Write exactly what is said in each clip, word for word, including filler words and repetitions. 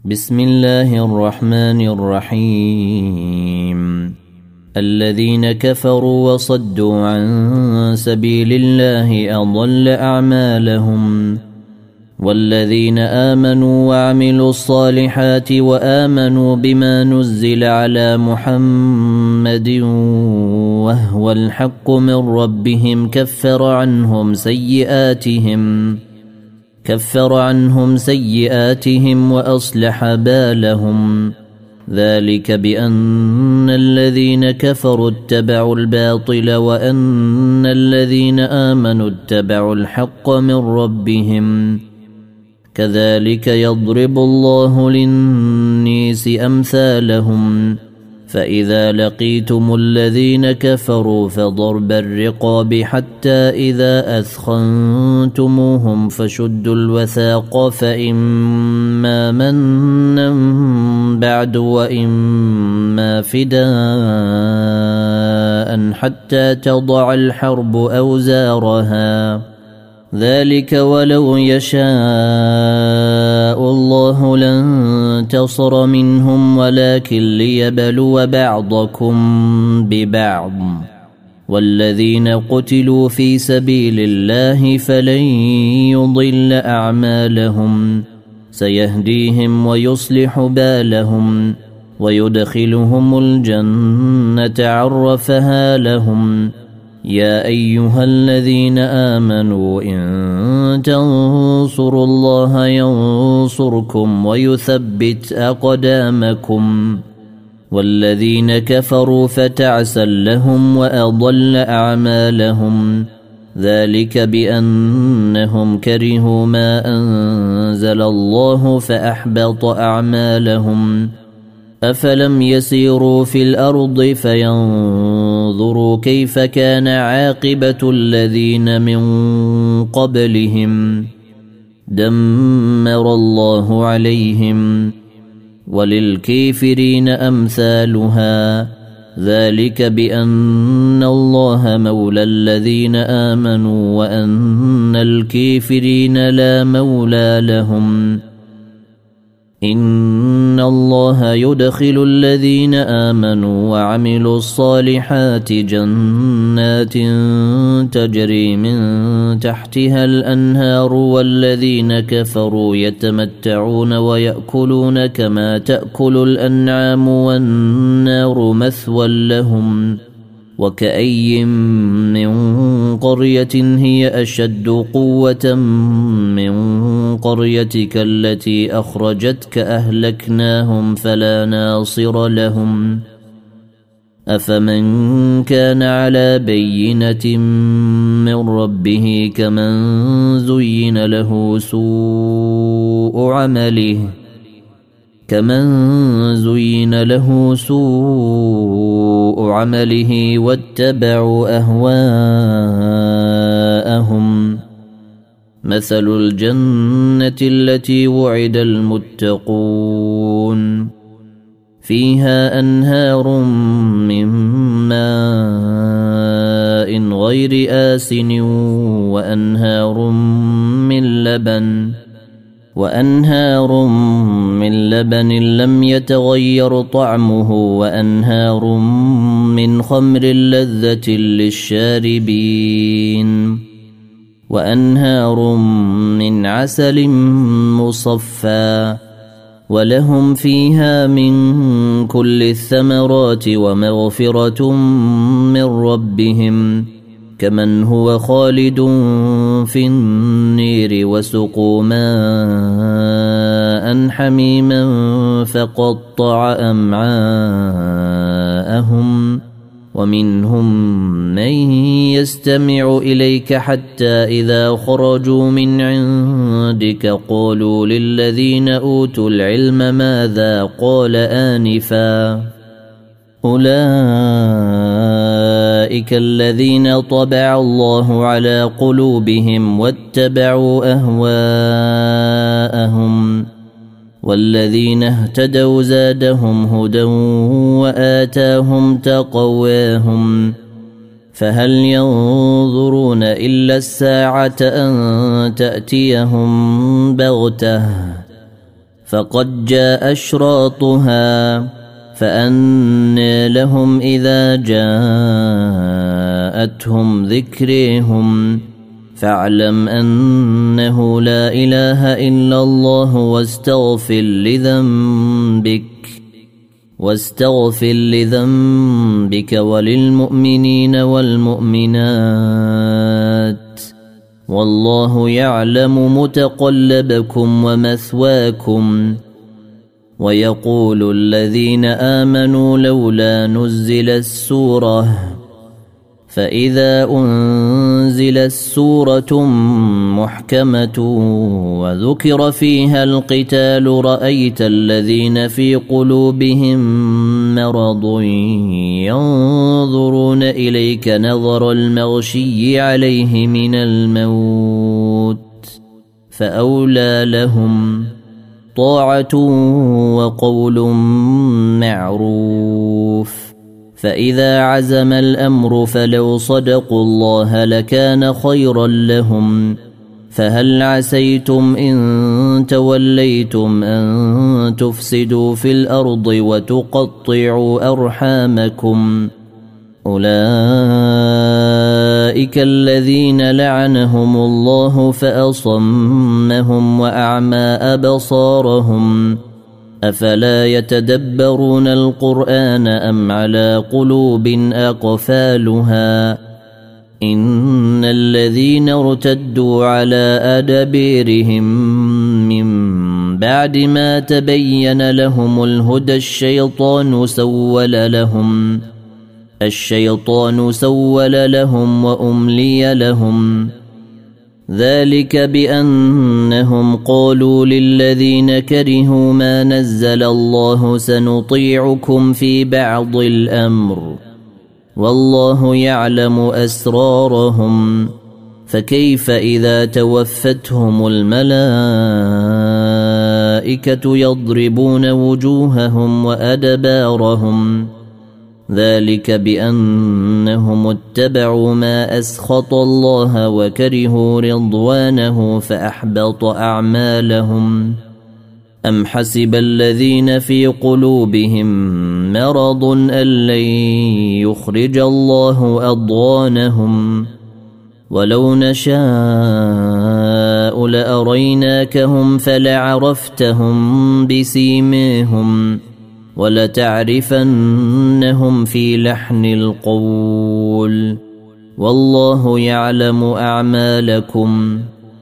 بسم الله الرحمن الرحيم. الذين كفروا وصدوا عن سبيل الله أضل أعمالهم، والذين آمنوا وعملوا الصالحات وآمنوا بما نزل على محمد وهو الحق من ربهم كفر عنهم سيئاتهم كفر عنهم سيئاتهم وأصلح بالهم. ذلك بأن الذين كفروا اتبعوا الباطل وأن الذين آمنوا اتبعوا الحق من ربهم. كذلك يضرب الله للناس أمثالهم. فإذا لقيتم الذين كفروا فضرب الرقاب حتى إذا أثخنتموهم فشدوا الوثاق، فإما منا بعد وإما فداء حتى تضع الحرب أوزارها. ذلك ولو يشاء الله لانتصر منهم ولكن ليبلو بعضكم ببعض. والذين قتلوا في سبيل الله فلن يضل أعمالهم، سيهديهم ويصلح بالهم ويدخلهم الجنة عرفها لهم. يا أيها الذين آمنوا إن تنصروا الله ينصركم ويثبت أقدامكم. والذين كفروا فتعسا لهم وأضل أعمالهم. ذلك بأنهم كرهوا ما أنزل الله فأحبط أعمالهم. أفلم يسيروا في الأرض فينظروا كيف كان عاقبة الذين من قبلهم. دمر الله عليهم وللكافرين أمثالها. ذلك بأن الله مولى الذين آمنوا وأن الكافرين لا مولى لهم. إن الله يدخل الذين آمنوا وعملوا الصالحات جنات تجري من تحتها الأنهار، والذين كفروا يتمتعون ويأكلون كما تأكل الأنعام والنار مثوى لهم. وكأي من قرية هي أشد قوة من قريتك التي أخرجتك أهلكناهم فلا ناصر لهم. أفمن كان على بينة من ربه كمن زين له سوء عمله كمن زين له سوء عمله واتبعوا أهواءهم. مثل الجنة التي وعد المتقون فيها أنهار من ماء غير آسن وأنهار من لبن وأنهار من لبن لم يتغير طعمه وأنهار من خمر لذة للشاربين وأنهار من عسل مصفى. ولهم فيها من كل الثمرات ومغفرة من ربهم، كمن هو خالد في النير وسقوا ماء حميما فقطع أمعاءهم. ومنهم من يستمع إليك حتى إذا خرجوا من عندك قالوا للذين أوتوا العلم ماذا قال آنفا. أولئك الذين طبع الله على قلوبهم واتبعوا أهواءهم. والذين اهتدوا زادهم هدى وآتاهم تقواهم. فهل ينظرون إلا الساعة أن تأتيهم بغتة فقد جاء أشراطها فأنى لهم إذا جاءتهم ذكرهم فاعلم أنه لا إله إلا الله واستغفر لذنبك واستغفر لذنبك وللمؤمنين والمؤمنات والله يعلم متقلبكم ومثواكم. ويقول الذين آمنوا لولا نزلت سورة فإذا أنزلت سورة محكمة وذكر فيها القتال رأيت الذين في قلوبهم مرض ينظرون إليك نظر المغشي عليه من الموت فأولى لهم طاعة وقول معروف. فإذا عزم الأمر فلو صدقوا الله لكان خيرا لهم. فهل عسيتم إن توليتم أن تفسدوا في الأرض وتقطعوا أرحامكم أولئك الذين لعنهم الله فأصمهم وأعمى أبصارهم أفلا يتدبرون القرآن أم على قلوب أقفالها إن الذين ارتدوا على أدبيرهم من بعد ما تبين لهم الهدى الشيطان سول لهم الشيطان سول لهم وأملي لهم ذلك بأنهم قالوا للذين كرهوا ما نزل الله سنطيعكم في بعض الأمر والله يعلم أسرارهم فكيف إذا توفتهم الملائكة يضربون وجوههم وأدبارهم ذلك بأنهم اتبعوا ما أسخط الله وكرهوا رضوانه فأحبط أعمالهم. أم حسب الذين في قلوبهم مرض أن لن يخرج الله أضغانهم ولو نشاء لأريناكهم فلعرفتهم بسيماهم ولتعرفنهم في لحن القول والله يعلم أعمالكم.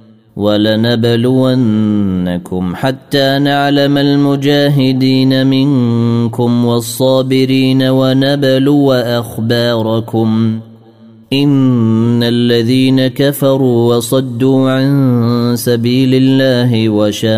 ولنبلونكم حتى نعلم المجاهدين منكم والصابرين ونبلو أخباركم إن الذين كفروا وصدوا عن سبيل الله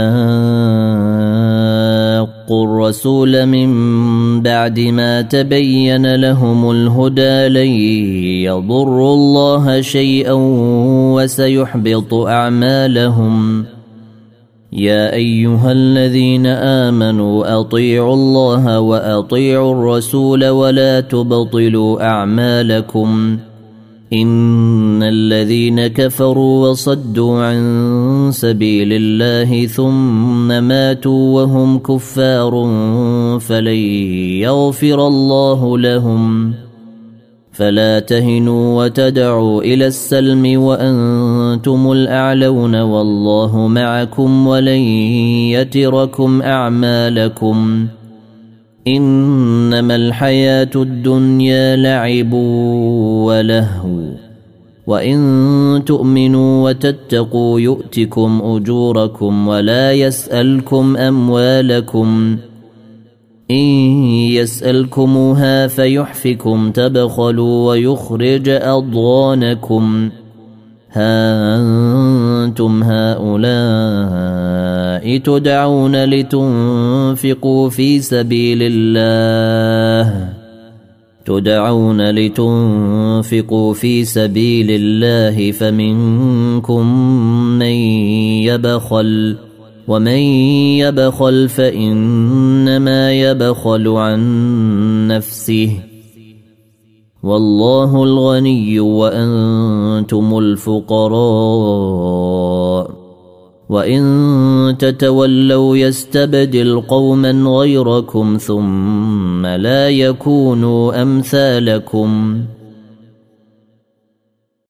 وشاقوا الرسول من بعد ما تبين لهم الهدى لن يضروا الله شيئا وسيحبط أعمالهم. يا أيها الذين آمنوا أطيعوا الله وأطيعوا الرسول ولا تبطلوا أعمالكم إن الذين كفروا وصدوا عن سبيل الله ثم ماتوا وهم كفار فلن يغفر الله لهم. فلا تهنوا وتدعوا إلى السلم وأنتم الأعلون والله معكم ولن يتركم أعمالكم. إنما الحياة الدنيا لعب ولهو وإن تؤمنوا وتتقوا يؤتكم أجوركم ولا يسألكم أموالكم إن يسألكموها فيحفكم تبخلوا ويخرج أضغانكم. ها أنتم هؤلاء تدعون لتنفقوا في سبيل الله تدعون لتنفقوا في سبيل الله فمنكم من يبخل ومن يبخل فإنما يبخل عن نفسه والله الغني وأنتم الفقراء وإن تتولوا يستبدل قوما غيركم ثم لا يكونوا أمثالكم